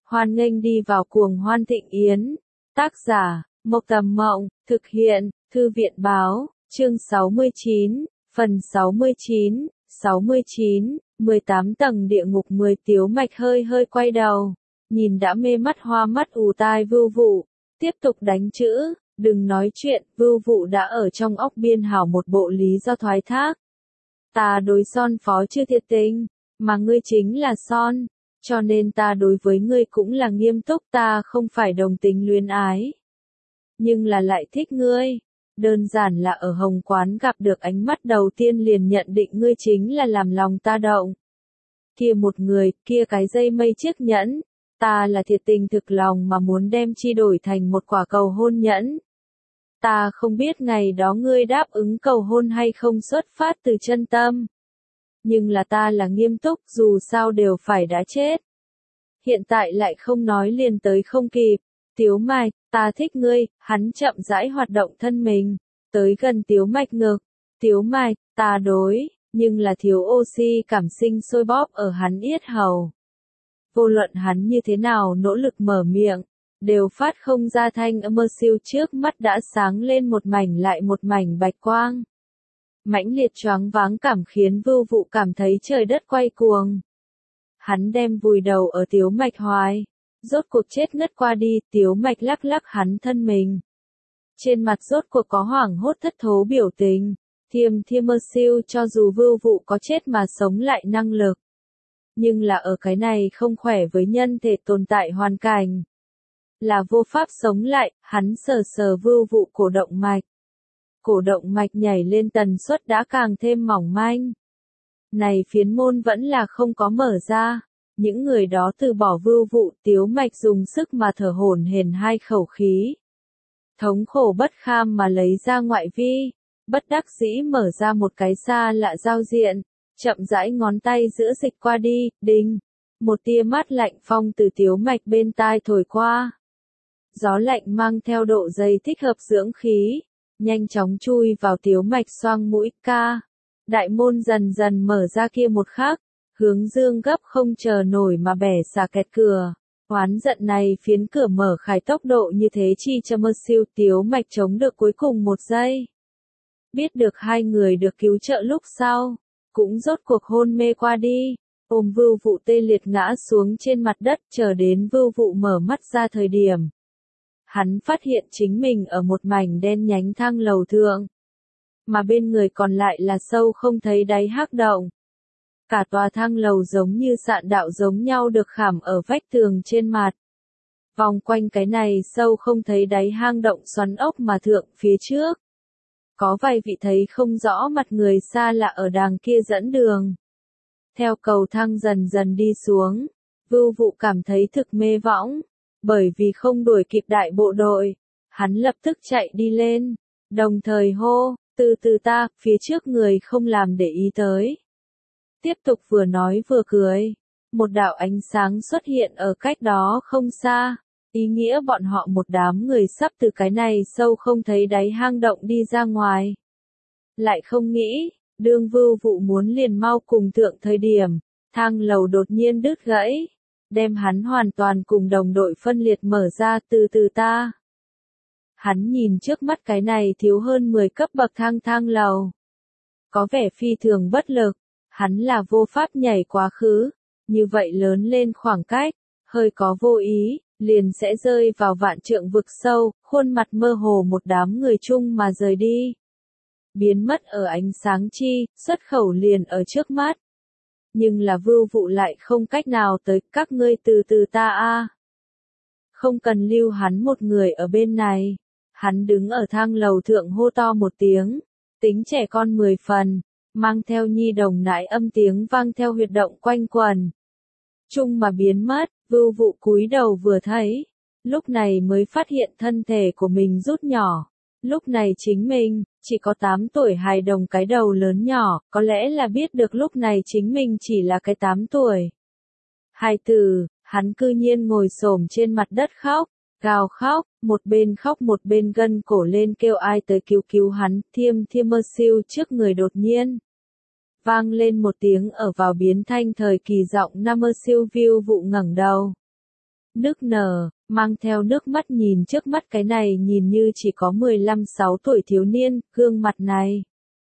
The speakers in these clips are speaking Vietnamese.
Hoan nghênh đi vào cuồng hoan thịnh yến. Tác giả, Mộc Tầm Mộng, thực hiện, Thư viện Báo, chương 69, phần 69, 18 tầng địa ngục 10 Tiếu Mạch hơi quay đầu, nhìn đã mê mắt hoa mắt ù tai Vưu Vụ, tiếp tục đánh chữ, đừng nói chuyện, Vưu Vụ đã ở trong óc biên hảo một bộ lý do thoái thác. Ta đối Son phó chưa thiệt tình, mà ngươi chính là Son, cho nên ta đối với ngươi cũng là nghiêm túc, ta không phải đồng tính luyến ái. Nhưng là lại thích ngươi, đơn giản là ở Hồng Quán gặp được ánh mắt đầu tiên liền nhận định ngươi chính là làm lòng ta động. Kia một người, kia cái dây mây chiếc nhẫn, ta là thiệt tình thực lòng mà muốn đem chi đổi thành một quả cầu hôn nhẫn. Ta không biết ngày đó ngươi đáp ứng cầu hôn hay không xuất phát từ chân tâm. Nhưng là ta là nghiêm túc, dù sao đều phải đã chết. Hiện tại lại không nói liền tới không kịp. Tiếu Mạch, ta thích ngươi, hắn chậm rãi hoạt động thân mình, tới gần Tiếu Mạch ngực. Tiếu Mạch, ta đối, nhưng là thiếu oxy cảm sinh sôi bóp ở hắn yết hầu. Vô luận hắn như thế nào nỗ lực mở miệng, đều phát không ra thanh âm, siêu trước mắt đã sáng lên một mảnh lại một mảnh bạch quang. Mãnh liệt choáng váng cảm khiến Vưu Vụ cảm thấy trời đất quay cuồng. Hắn đem vùi đầu ở Tiếu Mạch hoài, rốt cuộc chết ngất qua đi, Tiếu Mạch lắc lắc hắn thân mình. Trên mặt rốt cuộc có hoảng hốt thất thố biểu tình, thiêm siêu cho dù Vưu Vụ có chết mà sống lại năng lực. Nhưng là ở cái này không khỏe với nhân thể tồn tại hoàn cảnh. Là vô pháp sống lại, hắn sờ Vưu Vụ cổ động mạch. Cổ động mạch nhảy lên tần suất đã càng thêm mỏng manh. Này phiến môn vẫn là không có mở ra. Những người đó từ bỏ Vưu Vụ, Tiếu Mạch dùng sức mà thở hổn hển hai khẩu khí. Thống khổ bất kham mà lấy ra ngoại vi, bất đắc dĩ mở ra một cái xa lạ giao diện, chậm rãi ngón tay giữa dịch qua đi, đinh. Một tia mát lạnh phong từ Tiếu Mạch bên tai thổi qua. Gió lạnh mang theo độ dày thích hợp dưỡng khí, nhanh chóng chui vào Tiếu Mạch xoang mũi ca. Đại môn dần dần mở ra kia một khắc, Hướng Dương gấp không chờ nổi mà bẻ xà kẹt cửa. Oán giận này phiến cửa mở khải tốc độ như thế chi cho siêu Tiếu Mạch chống được cuối cùng một giây. Biết được hai người được cứu trợ lúc sau, cũng rốt cuộc hôn mê qua đi, ôm Vưu Vụ tê liệt ngã xuống trên mặt đất, chờ đến Vưu Vụ mở mắt ra thời điểm. Hắn phát hiện chính mình ở một mảnh đen nhánh thang lầu thượng, mà bên người còn lại là sâu không thấy đáy hắc động. Cả tòa thang lầu giống như sạn đạo giống nhau được khảm ở vách tường trên mặt. Vòng quanh cái này sâu không thấy đáy hang động xoắn ốc mà thượng phía trước. Có vài vị thấy không rõ mặt người xa lạ ở đàng kia dẫn đường. Theo cầu thang dần dần đi xuống, Vưu Vụ cảm thấy thực mê võng, bởi vì không đuổi kịp đại bộ đội. Hắn lập tức chạy đi lên, đồng thời hô, từ từ ta, phía trước người không làm để ý tới. Tiếp tục vừa nói vừa cười, một đạo ánh sáng xuất hiện ở cách đó không xa, ý nghĩa bọn họ một đám người sắp từ cái này sâu không thấy đáy hang động đi ra ngoài. Lại không nghĩ, đương Vưu Vụ muốn liền mau cùng thượng thời điểm, thang lầu đột nhiên đứt gãy, đem hắn hoàn toàn cùng đồng đội phân liệt mở ra, từ từ ta. Hắn nhìn trước mắt cái này thiếu hơn 10 cấp bậc thang lầu. Có vẻ phi thường bất lực, hắn là vô pháp nhảy quá khứ, như vậy lớn lên khoảng cách, hơi có vô ý, liền sẽ rơi vào vạn trượng vực sâu, khuôn mặt mơ hồ một đám người chung mà rời đi. Biến mất ở ánh sáng chi, xuất khẩu liền ở trước mắt. Nhưng là Vưu Vụ lại không cách nào tới, các ngươi từ từ ta a. Không cần lưu hắn một người ở bên này. Hắn đứng ở thang lầu thượng hô to một tiếng, tính trẻ con 10 phần, mang theo nhi đồng nãi âm tiếng vang theo huyệt động quanh quần. Chung mà biến mất, Vưu Vụ cúi đầu vừa thấy, lúc này mới phát hiện thân thể của mình rút nhỏ. Lúc này chính mình, chỉ có 8 tuổi hài đồng cái đầu lớn nhỏ, có lẽ là biết được lúc này chính mình chỉ là cái 8 tuổi. Hài tử, hắn cư nhiên ngồi xổm trên mặt đất khóc, gào khóc, một bên gân cổ lên kêu ai tới cứu hắn, thiêm siêu trước người đột nhiên. Vang lên một tiếng ở vào biến thanh thời kỳ giọng Nam siêu Vưu Vụ ngẩng đầu. nức nở, mang theo nước mắt nhìn trước mắt cái này nhìn như chỉ có 15-16 tuổi thiếu niên, gương mặt này.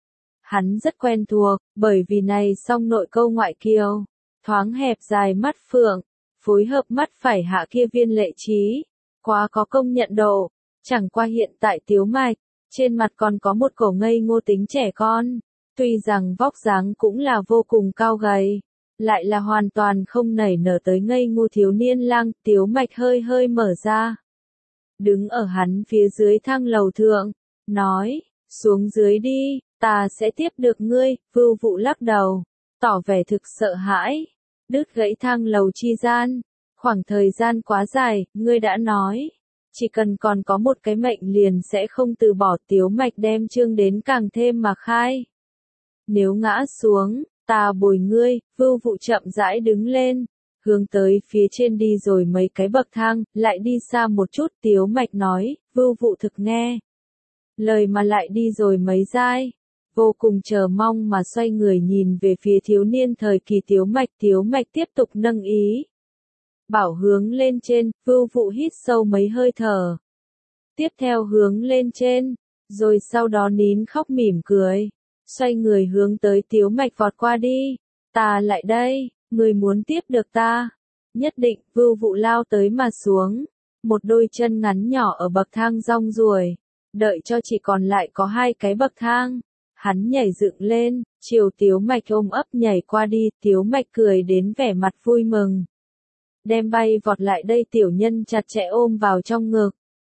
Hắn rất quen thuộc, bởi vì này song nội câu ngoại kiều, thoáng hẹp dài mắt phượng, phối hợp mắt phải hạ kia viên lệ trí, quá có công nhận độ, chẳng qua hiện tại Tiếu Mạch, trên mặt còn có một cổ ngây ngô tính trẻ con, tuy rằng vóc dáng cũng là vô cùng cao gầy, lại là hoàn toàn không nảy nở tới ngây ngô thiếu niên lang. Tiếu Mạch hơi hơi mở ra, đứng ở hắn phía dưới thang lầu thượng, nói, xuống dưới đi, ta sẽ tiếp được ngươi. Vưu Vụ lắc đầu, tỏ vẻ thực sợ hãi, đứt gãy thang lầu chi gian, khoảng thời gian quá dài, ngươi đã nói, chỉ cần còn có một cái mệnh liền sẽ không từ bỏ. Tiếu Mạch đem chương đến càng thêm mà khai. Nếu ngã xuống, ta bồi ngươi. Vưu Vụ chậm rãi đứng lên, hướng tới phía trên đi rồi mấy cái bậc thang, lại đi xa một chút. Tiếu Mạch nói, Vưu Vụ thực nghe lời mà lại đi rồi mấy giai, vô cùng chờ mong mà xoay người nhìn về phía thiếu niên thời kỳ Tiếu Mạch. Tiếu Mạch tiếp tục nâng ý bảo hướng lên trên. Vưu Vụ hít sâu mấy hơi thở, tiếp theo hướng lên trên, rồi sau đó nín khóc mỉm cười, xoay người hướng tới Tiếu Mạch vọt qua đi. Ta lại đây, người muốn tiếp được ta? Nhất định. Vưu Vụ lao tới mà xuống, một đôi chân ngắn nhỏ ở bậc thang rong ruổi, đợi cho chỉ còn lại có 2 cái bậc thang, hắn nhảy dựng lên, chiều Tiếu Mạch ôm ấp nhảy qua đi. Tiếu Mạch cười đến vẻ mặt vui mừng, đem bay vọt lại đây tiểu nhân chặt chẽ ôm vào trong ngực.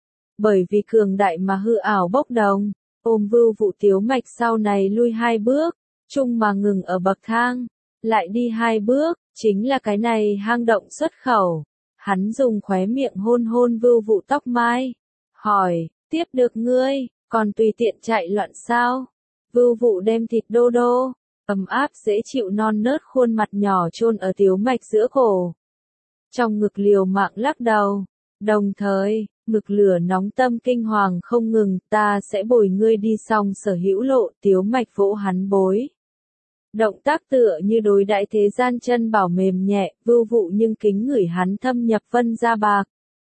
Bởi vì cường đại mà hư ảo bốc đồng, ôm Vưu Vụ Tiếu Mạch sau này lui 2 bước, chung mà ngừng ở bậc thang, lại đi 2 bước, chính là cái này hang động xuất khẩu. Hắn dùng khóe miệng hôn hôn Vưu Vụ tóc mai, hỏi, tiếp được ngươi, còn tùy tiện chạy loạn sao? Vưu Vụ đem thịt đô đô, ấm áp dễ chịu non nớt khuôn mặt nhỏ chôn ở Tiếu Mạch giữa cổ, trong ngực liều mạng lắc đầu, đồng thời, ngực lửa nóng tâm kinh hoàng không ngừng. Ta sẽ bồi ngươi đi xong sở hữu lộ. Tiếu Mạch vỗ hắn bối, động tác tựa như đối đãi thế gian chân bảo mềm nhẹ. Vưu Vụ nhưng kính ngửi hắn thâm nhập vân da bạc,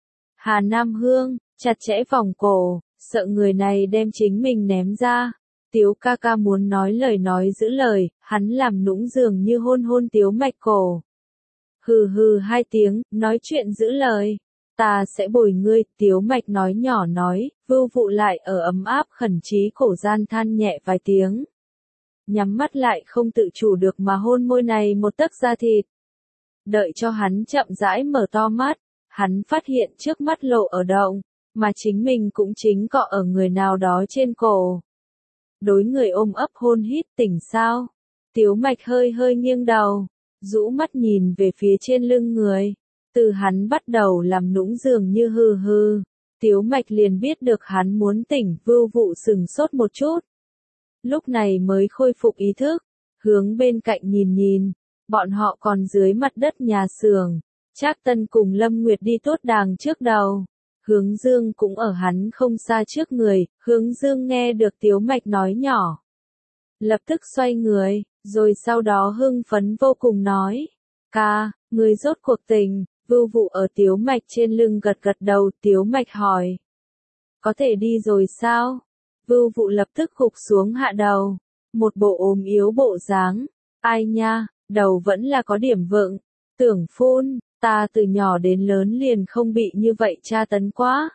Hà Nam hương, chặt chẽ vòng cổ, sợ người này đem chính mình ném ra. Tiếu ca ca muốn nói lời nói giữ lời, hắn làm nũng dường như hôn hôn Tiếu Mạch cổ. Hừ hừ 2 tiếng, nói chuyện giữ lời, ta sẽ bồi ngươi. Tiếu Mạch nói nhỏ nói. Vưu Vụ lại ở ấm áp khẩn trí cổ gian than nhẹ vài tiếng, nhắm mắt lại không tự chủ được mà hôn môi này một tấc da thịt. Đợi cho hắn chậm rãi mở to mắt, hắn phát hiện trước mắt lộ ở động, mà chính mình cũng chính cọ ở người nào đó trên cổ. Đối người ôm ấp hôn hít. Tỉnh sao? Tiếu Mạch hơi hơi nghiêng đầu, rũ mắt nhìn về phía trên lưng người. Từ hắn bắt đầu làm nũng dường như hừ hừ, Tiếu Mạch liền biết được hắn muốn tỉnh. Vưu Vụ sừng sốt một chút, lúc này mới khôi phục ý thức, hướng bên cạnh nhìn nhìn, bọn họ còn dưới mặt đất nhà xưởng. Trác Tân cùng Lâm Nguyệt đi tốt đàng trước đầu, Hướng Dương cũng ở hắn không xa trước người. Hướng Dương nghe được Tiếu Mạch nói nhỏ, lập tức xoay người, rồi sau đó hưng phấn vô cùng nói, ca, người rốt cuộc tình. Vưu Vụ ở Tiếu Mạch trên lưng gật gật đầu. Tiếu Mạch hỏi, có thể đi rồi sao? Vưu Vụ lập tức gục xuống hạ đầu, một bộ ốm yếu bộ dáng. Ai nha, đầu vẫn là có điểm vựng. Tưởng phun, ta từ nhỏ đến lớn liền không bị như vậy tra tấn quá.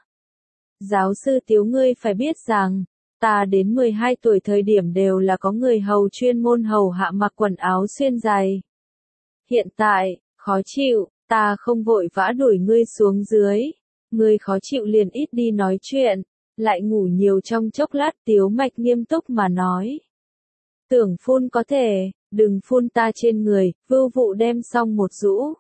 Giáo sư Tiếu ngươi phải biết rằng, ta đến 12 tuổi thời điểm đều là có người hầu chuyên môn hầu hạ mặc quần áo xuyên giày. Hiện tại, khó chịu, ta không vội vã đuổi ngươi xuống dưới. Ngươi khó chịu liền ít đi nói chuyện, lại ngủ nhiều trong chốc lát. Tiếu Mạch nghiêm túc mà nói. Tưởng phun có thể, đừng phun ta trên người. Vưu Vụ đem xong một rũ,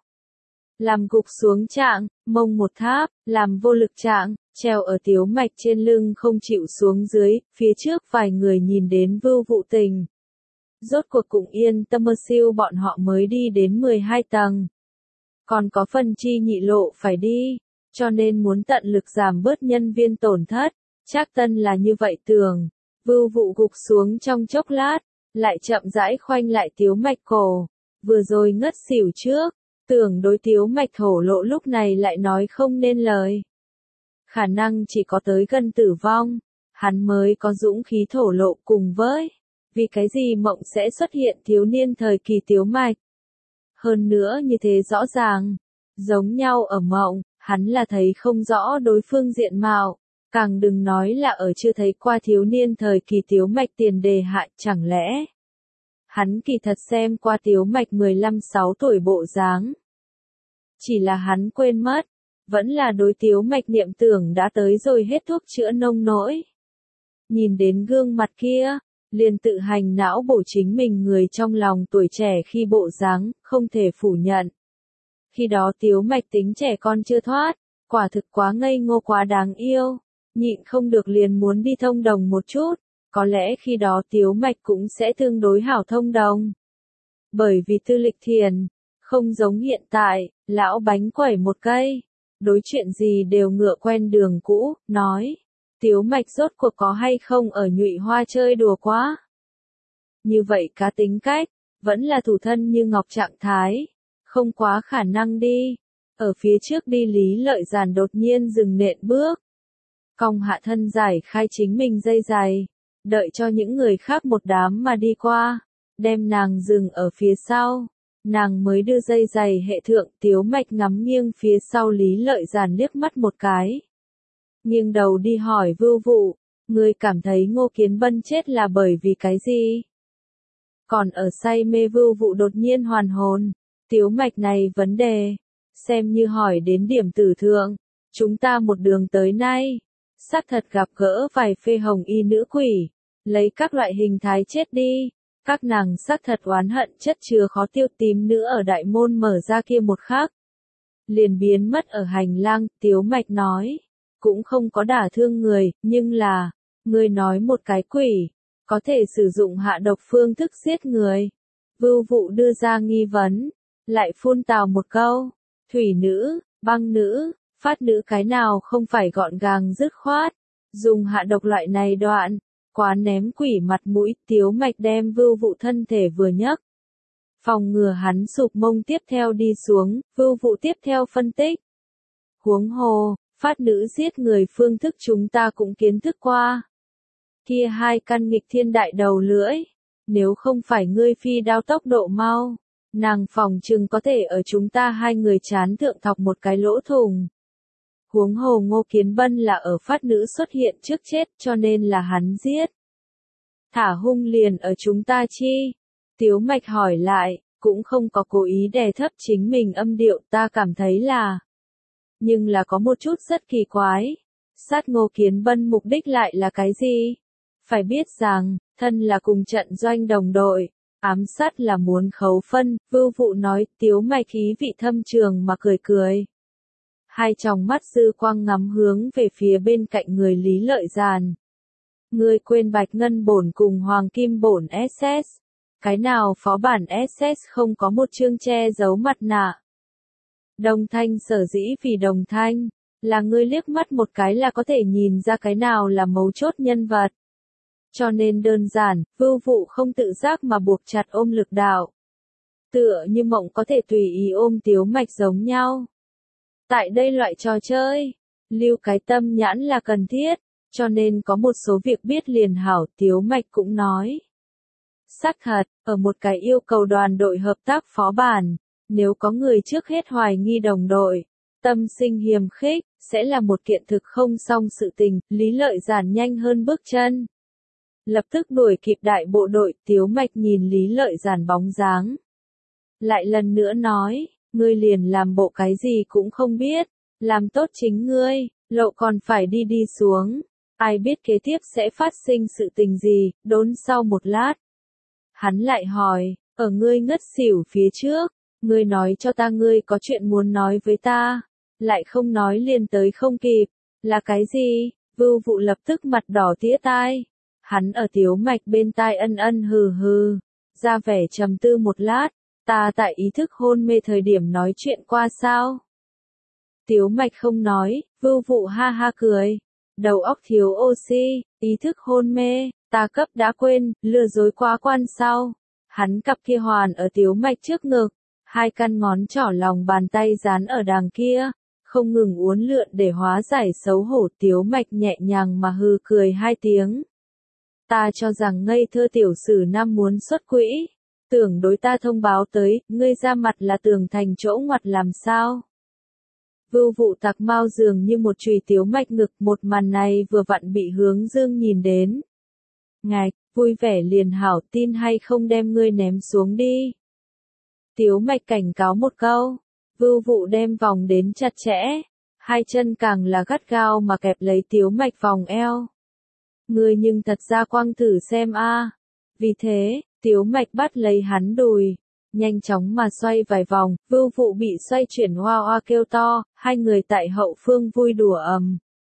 làm gục xuống trạng, mông một tháp, làm vô lực trạng, treo ở Tiếu Mạch trên lưng không chịu xuống dưới. Phía trước vài người nhìn đến Vưu Vụ tình, rốt cuộc cũng yên tâm. Siêu bọn họ mới đi đến 12 tầng, còn có phần chi nhị lộ phải đi, cho nên muốn tận lực giảm bớt nhân viên tổn thất. Trác Tân là như vậy tưởng. Vưu Vụ gục xuống trong chốc lát, lại chậm rãi khoanh lại Tiếu Mạch cổ, vừa rồi ngất xỉu trước, Tưởng đối Tiếu Mạch thổ lộ lúc này lại nói không nên lời. Khả năng chỉ có tới gần tử vong, hắn mới có dũng khí thổ lộ cùng với. Vì cái gì mộng sẽ xuất hiện thiếu niên thời kỳ Tiếu Mạch. Hơn nữa như thế rõ ràng, giống nhau ở mộng, hắn là thấy không rõ đối phương diện mạo, càng đừng nói là ở chưa thấy qua thiếu niên thời kỳ Tiếu Mạch tiền đề hại, chẳng lẽ. Hắn kỳ thật xem qua Tiếu Mạch 15-6 tuổi bộ dáng. Chỉ là hắn quên mất, vẫn là đối Tiếu Mạch niệm tưởng đã tới rồi hết thuốc chữa nông nỗi. Nhìn đến gương mặt kia, liền tự hành não bổ chính mình người trong lòng tuổi trẻ khi bộ dáng, không thể phủ nhận. Khi đó Tiếu Mạch tính trẻ con chưa thoát, quả thực quá ngây ngô quá đáng yêu, nhịn không được liền muốn đi thông đồng một chút, có lẽ khi đó Tiếu Mạch cũng sẽ tương đối hảo thông đồng. Bởi vì tư lịch thiền, không giống hiện tại, lão bánh quẩy một cây, đối chuyện gì đều ngựa quen đường cũ, nói. Tiếu Mạch rốt cuộc có hay không ở Nhụy Hoa chơi đùa quá. Như vậy cá tính cách, vẫn là thủ thân như ngọc trạng thái, không quá khả năng đi. Ở phía trước đi Lý Lợi Giản đột nhiên dừng nện bước. Cong hạ thân giải khai chính mình dây giày, đợi cho những người khác một đám mà đi qua, đem nàng dừng ở phía sau. Nàng mới đưa dây giày hệ thượng. Tiếu Mạch ngắm nghiêng phía sau Lý Lợi Giản liếc mắt một cái. Nghiêng đầu đi hỏi Vưu Vụ, ngươi cảm thấy Ngô Kiến Bân chết là bởi vì cái gì? Còn ở say mê Vưu Vụ đột nhiên hoàn hồn, Tiếu Mạch này vấn đề, xem như hỏi đến điểm tử thượng, chúng ta một đường tới nay, xác thật gặp gỡ vài phê hồng y nữ quỷ, lấy các loại hình thái chết đi, các nàng xác thật oán hận chất chứa khó tiêu tím nữa ở đại môn mở ra kia một khắc. Liền biến mất ở hành lang, Tiếu Mạch nói. Cũng không có đả thương người, nhưng là, người nói một cái quỷ, có thể sử dụng hạ độc phương thức giết người. Vưu Vụ đưa ra nghi vấn, lại phun tào một câu, thủy nữ, băng nữ, phát nữ cái nào không phải gọn gàng dứt khoát, dùng hạ độc loại này đoạn, quá ném quỷ mặt mũi. Tiếu Mạch đem Vưu Vụ thân thể vừa nhấc. Phòng ngừa hắn sụp mông tiếp theo đi xuống, Vưu Vụ tiếp theo phân tích. Huống hồ. Phát nữ giết người phương thức chúng ta cũng kiến thức qua. Kia hai căn nghịch thiên đại đầu lưỡi, nếu không phải ngươi phi đao tốc độ mau, nàng phòng chừng có thể ở chúng ta hai người chán thượng thọc một cái lỗ thủng. Huống hồ Ngô Kiến Bân là ở phát nữ xuất hiện trước chết cho nên là hắn giết. Thả hung liền ở chúng ta chi? Tiếu Mạch hỏi lại, cũng không có cố ý đè thấp chính mình âm điệu, ta cảm thấy là. Nhưng là có một chút rất kỳ quái. Sát Ngô Kiến Bân mục đích lại là cái gì? Phải biết rằng, thân là cùng trận doanh đồng đội, ám sát là muốn khấu phân. Vưu Vụ nói. Tiếu Mạch khí vị thâm trường mà cười cười. Hai tròng mắt dư quang ngắm hướng về phía bên cạnh người Lý Lợi Giản. Ngươi quên Bạch Ngân Bổn cùng Hoàng Kim Bổn SS. Cái nào phó bản SS không có một chương che giấu mặt nạ? Đồng Thanh sở dĩ vì Đồng Thanh, là ngươi liếc mắt một cái là có thể nhìn ra cái nào là mấu chốt nhân vật. Cho nên đơn giản, Vưu Vụ không tự giác mà buộc chặt ôm lực đạo. Tựa như mộng có thể tùy ý ôm Tiếu Mạch giống nhau. Tại đây loại trò chơi, lưu cái tâm nhãn là cần thiết, cho nên có một số việc biết liền hảo. Tiếu Mạch cũng nói. Xác thật, ở một cái yêu cầu đoàn đội hợp tác phó bản, nếu có người trước hết hoài nghi đồng đội, tâm sinh hiềm khích, sẽ là một kiện thực không xong sự tình. Lý Lợi Giản nhanh hơn bước chân. Lập tức đuổi kịp đại bộ đội. Tiếu Mạch nhìn Lý Lợi Giản bóng dáng. Lại lần nữa nói, ngươi liền làm bộ cái gì cũng không biết, làm tốt chính ngươi, lộ còn phải đi xuống. Ai biết kế tiếp sẽ phát sinh sự tình gì. Đốn sau một lát. Hắn lại hỏi, ở ngươi ngất xỉu phía trước, ngươi nói cho ta ngươi có chuyện muốn nói với ta, lại không nói liền tới không kịp, là cái gì? Vưu Vụ lập tức mặt đỏ tía tai. Hắn ở Tiếu Mạch bên tai ân ân hừ hừ, ra vẻ trầm tư một lát, ta tại ý thức hôn mê thời điểm nói chuyện qua sao? Tiếu Mạch không nói. Vưu Vụ ha ha cười, đầu óc thiếu oxy, ý thức hôn mê, ta cấp đã quên, lừa dối quá quan sao? Hắn cặp kia hoàn ở Tiếu Mạch trước ngực, Hai căn ngón trỏ lòng bàn tay dán ở đàng kia, không ngừng uốn lượn để hóa giải xấu hổ. Tiếu Mạch nhẹ nhàng mà hừ cười hai tiếng. Ta cho rằng ngây thơ tiểu sử nam muốn xuất quỹ, tưởng đối ta thông báo tới, ngươi ra mặt là tường thành chỗ ngoặt làm sao? Vưu Vụ tạc mau dường như một chùy Tiếu Mạch ngực, một màn này vừa vặn bị Hướng Dương nhìn đến. Ngài, vui vẻ liền hảo, tin hay không đem ngươi ném xuống đi. Tiếu Mạch cảnh cáo một câu, Vưu Vụ đem vòng đến chặt chẽ, hai chân càng là gắt gao mà kẹp lấy Tiếu Mạch vòng eo. Ngươi nhưng thật ra quăng thử xem a. Vì thế, Tiếu Mạch bắt lấy hắn đùi, nhanh chóng mà xoay vài vòng, Vưu Vụ bị xoay chuyển hoa hoa kêu to, hai người tại hậu phương vui đùa ầm.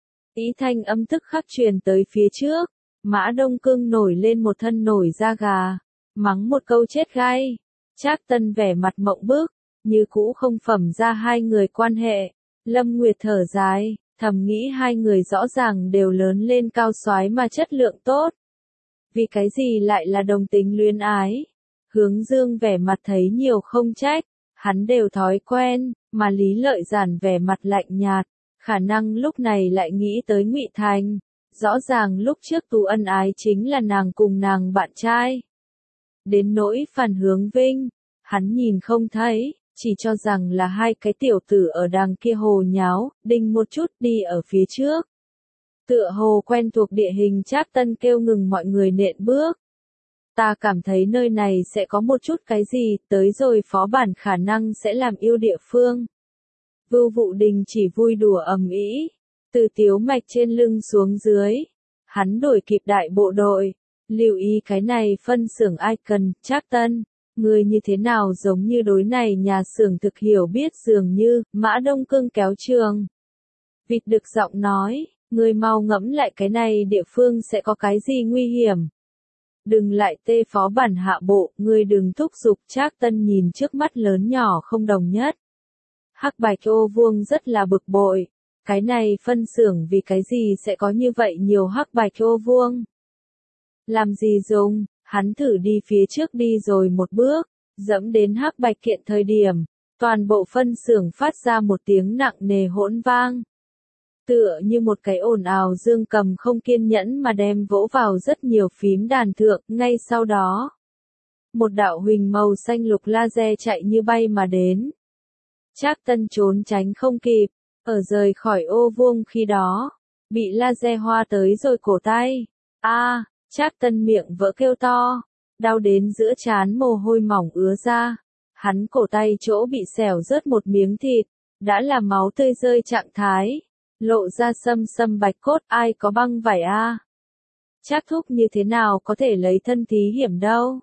Ý thanh âm tức khắc truyền tới phía trước, Mã Đông Cương nổi lên một thân nổi da gà, mắng một câu chết gai. Trác Tân vẻ mặt mộng bức, như cũ không phẩm ra hai người quan hệ. Lâm Nguyệt thở dài, thầm nghĩ hai người rõ ràng đều lớn lên cao soái mà chất lượng tốt. Vì cái gì lại là đồng tính luyến ái? Hướng Dương vẻ mặt thấy nhiều không trách, hắn đều thói quen, mà Lý Lợi Giản vẻ mặt lạnh nhạt, khả năng lúc này lại nghĩ tới Ngụy Thành. Rõ ràng lúc trước Tú ân ái chính là nàng cùng nàng bạn trai. Đến nỗi Phản Hướng Vinh, hắn nhìn không thấy, chỉ cho rằng là hai cái tiểu tử ở đằng kia hồ nháo, đinh một chút đi ở phía trước. Tựa hồ quen thuộc địa hình, Trác Tân kêu ngừng mọi người nện bước. Ta cảm thấy nơi này sẽ có một chút cái gì, tới rồi phó bản khả năng sẽ làm yêu địa phương. Vưu Vụ Đình chỉ vui đùa ầm ĩ, từ Tiếu Mạch trên lưng xuống dưới. Hắn đuổi kịp đại bộ đội, lưu ý cái này phân xưởng ai cần. Trác Tân, người như thế nào giống như đối này nhà xưởng thực hiểu biết dường như. Mã Đông Cương kéo trường. Vịt Đực giọng nói, người mau ngẫm lại cái này địa phương sẽ có cái gì nguy hiểm. Đừng lại tê phó bản hạ bộ, người đừng thúc giục. Trác Tân nhìn trước mắt lớn nhỏ không đồng nhất. Hắc Bạch Ô Vuông rất là bực bội. Cái này phân xưởng vì cái gì sẽ có như vậy nhiều Hắc Bạch Ô Vuông? Làm gì dùng? Hắn thử đi phía trước đi rồi một bước, dẫm đến Hắc Bạch kiện thời điểm, toàn bộ phân xưởng phát ra một tiếng nặng nề hỗn vang. Tựa như một cái ồn ào dương cầm không kiên nhẫn mà đem vỗ vào rất nhiều phím đàn thượng. Ngay sau đó, một đạo huỳnh màu xanh lục laser chạy như bay mà đến. Trác Tân trốn tránh không kịp, ở rời khỏi ô vuông khi đó, bị laser hoa tới rồi cổ tay. A, Trác Tân miệng vỡ kêu to, đau đến giữa trán mồ hôi mỏng ứa ra. Hắn cổ tay chỗ bị xẻo rớt một miếng thịt, đã là máu tươi rơi trạng thái, lộ ra sâm sâm bạch cốt. Ai có băng vải a? Trác thúc như thế nào có thể lấy thân thí hiểm đâu?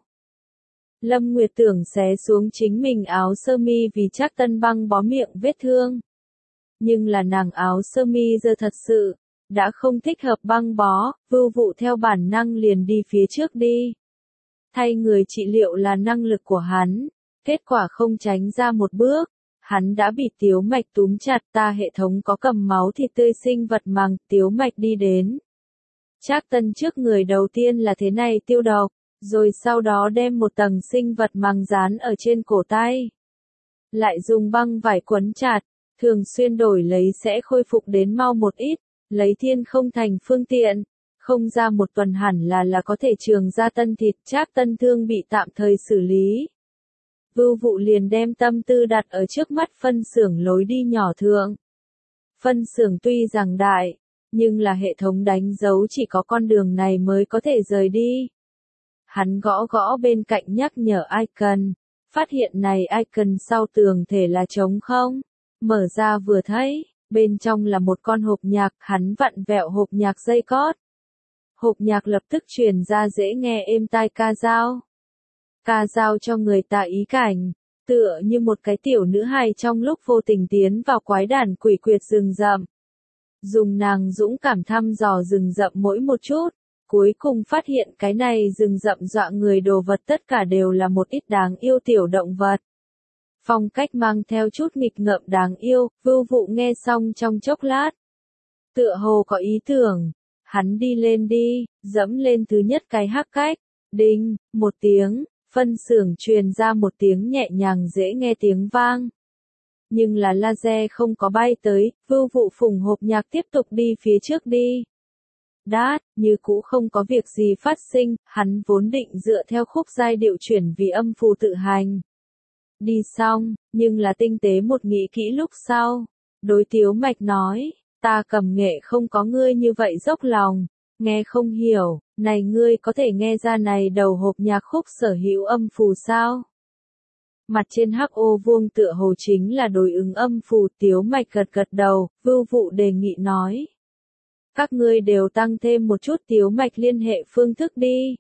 Lâm Nguyệt tưởng xé xuống chính mình áo sơ mi vì Trác Tân băng bó miệng vết thương. Nhưng là nàng áo sơ mi giờ thật sự đã không thích hợp băng bó. Vưu Vụ theo bản năng liền đi phía trước đi. Thay người trị liệu là năng lực của hắn, kết quả không tránh ra một bước, hắn đã bị Tiếu Mạch túm chặt. Ta hệ thống có cầm máu thịt tươi sinh vật màng. Tiếu Mạch đi đến Trác Tân trước người, đầu tiên là thế này tiêu độc, rồi sau đó đem một tầng sinh vật màng dán ở trên cổ tay, lại dùng băng vải quấn chặt. Thường xuyên đổi lấy sẽ khôi phục đến mau một ít. Lấy Thiên Không Thành phương tiện, không ra một tuần hẳn là có thể trường ra tân thịt. Trác Tân thương bị tạm thời xử lý. Vưu Vụ liền đem tâm tư đặt ở trước mắt phân xưởng lối đi nhỏ thượng. Phân xưởng tuy rằng đại, nhưng là hệ thống đánh dấu chỉ có con đường này mới có thể rời đi. Hắn gõ gõ bên cạnh nhắc nhở icon, phát hiện này icon sau tường thể là trống không. Mở ra vừa thấy, bên trong là một con hộp nhạc. Hắn vặn vẹo hộp nhạc dây cót. Hộp nhạc lập tức truyền ra dễ nghe êm tai ca dao. Ca dao cho người ta ý cảnh, tựa như một cái tiểu nữ hài trong lúc vô tình tiến vào quái đàn quỷ quyệt rừng rậm. Dùng nàng dũng cảm thăm dò rừng rậm mỗi một chút, cuối cùng phát hiện cái này rừng rậm dọa người đồ vật tất cả đều là một ít đáng yêu tiểu động vật. Phong cách mang theo chút nghịch ngợm đáng yêu. Vưu Vụ nghe xong trong chốc lát, tựa hồ có ý tưởng, hắn đi lên đi, dẫm lên thứ nhất cái hắc cách, đinh, một tiếng, Phân xưởng truyền ra một tiếng nhẹ nhàng dễ nghe tiếng vang. Nhưng là laser không có bay tới, Vưu Vụ phùng hộp nhạc tiếp tục đi phía trước đi. Đát, như cũ không có việc gì phát sinh, hắn vốn định dựa theo khúc giai điệu chuyển vì âm phù tự hành. Đi xong, nhưng là tinh tế một nghĩ kỹ lúc sau. Đối Tiếu Mạch nói, ta cầm nghệ không có ngươi như vậy dốc lòng, nghe không hiểu, này ngươi có thể nghe ra này đầu hộp nhạc khúc sở hữu âm phù sao? Mặt trên hắc ô vuông tựa hồ chính là đối ứng âm phù. Tiếu Mạch gật gật đầu, Vưu Vụ đề nghị nói. Các ngươi đều tăng thêm một chút Tiếu Mạch liên hệ phương thức đi.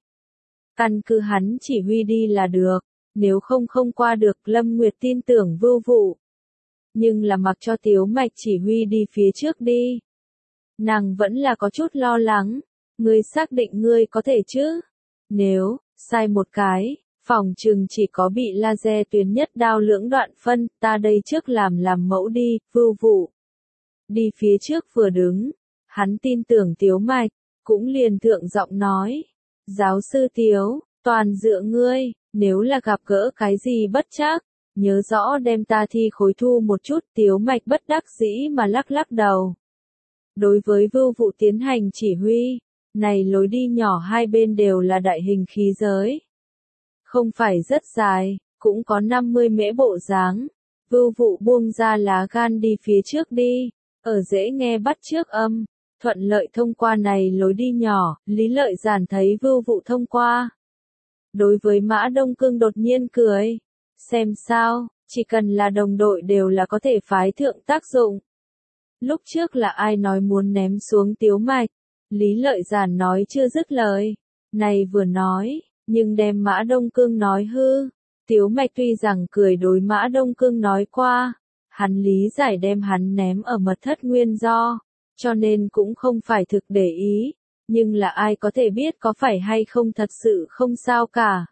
Căn cứ hắn chỉ huy đi là được, nếu không qua được. Lâm Nguyệt tin tưởng Vưu Vụ. Nhưng là mặc cho Tiếu Mạch chỉ huy đi phía trước đi. Nàng vẫn là có chút lo lắng, ngươi xác định ngươi có thể chứ? Nếu, sai một cái, phòng chừng chỉ có bị laser tuyến nhất đao lưỡng đoạn phân, ta đây trước làm mẫu đi. Vưu Vụ đi phía trước vừa đứng, hắn tin tưởng Tiếu Mạch, cũng liền thượng giọng nói. Giáo sư Tiếu, toàn dựa ngươi, nếu là gặp gỡ cái gì bất trắc, nhớ rõ đem ta thi khối thu một chút. Tiếu Mạch bất đắc dĩ mà lắc lắc đầu. Đối với Vưu Vụ tiến hành chỉ huy, này lối đi nhỏ hai bên đều là đại hình khí giới. Không phải rất dài, cũng có 50 mễ bộ dáng. Vưu Vụ buông ra lá gan đi phía trước đi, ở dễ nghe bắt trước âm, thuận lợi thông qua này lối đi nhỏ. Lý Lợi Giản thấy Vưu Vụ thông qua. Đối với Mã Đông Cương đột nhiên cười. Xem sao, chỉ cần là đồng đội đều là có thể phái thượng tác dụng. Lúc trước là ai nói muốn ném xuống Tiếu Mạch? Lý Lợi Giản nói chưa dứt lời. Này vừa nói, nhưng đem Mã Đông Cương nói hư. Tiếu Mạch tuy rằng cười đối Mã Đông Cương nói qua, hắn lý giải đem hắn ném ở mật thất nguyên do, cho nên cũng không phải thực để ý, nhưng là ai có thể biết có phải hay không thật sự không sao cả.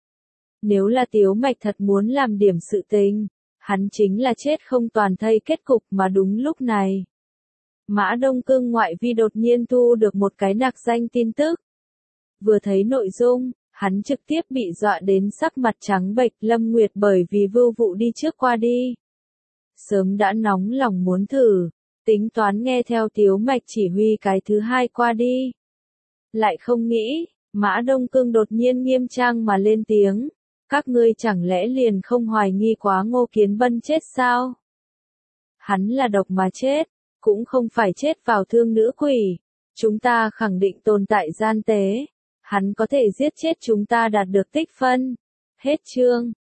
Nếu là Tiếu Mạch thật muốn làm điểm sự tình, hắn chính là chết không toàn thây kết cục. Mà đúng lúc này, Mã Đông Cương ngoại vi đột nhiên thu được một cái nặc danh tin tức. Vừa thấy nội dung, hắn trực tiếp bị dọa đến sắc mặt trắng bệch. Lâm Nguyệt bởi vì Vưu Vụ đi trước qua đi, sớm đã nóng lòng muốn thử, tính toán nghe theo Tiếu Mạch chỉ huy cái thứ hai qua đi. Lại không nghĩ, Mã Đông Cương đột nhiên nghiêm trang mà lên tiếng. Các ngươi chẳng lẽ liền không hoài nghi quá Ngô Kiến Bân chết sao? Hắn là độc mà chết, cũng không phải chết vào thương nữ quỷ. Chúng ta khẳng định tồn tại gian tế. Hắn có thể giết chết chúng ta đạt được tích phân. Hết chương.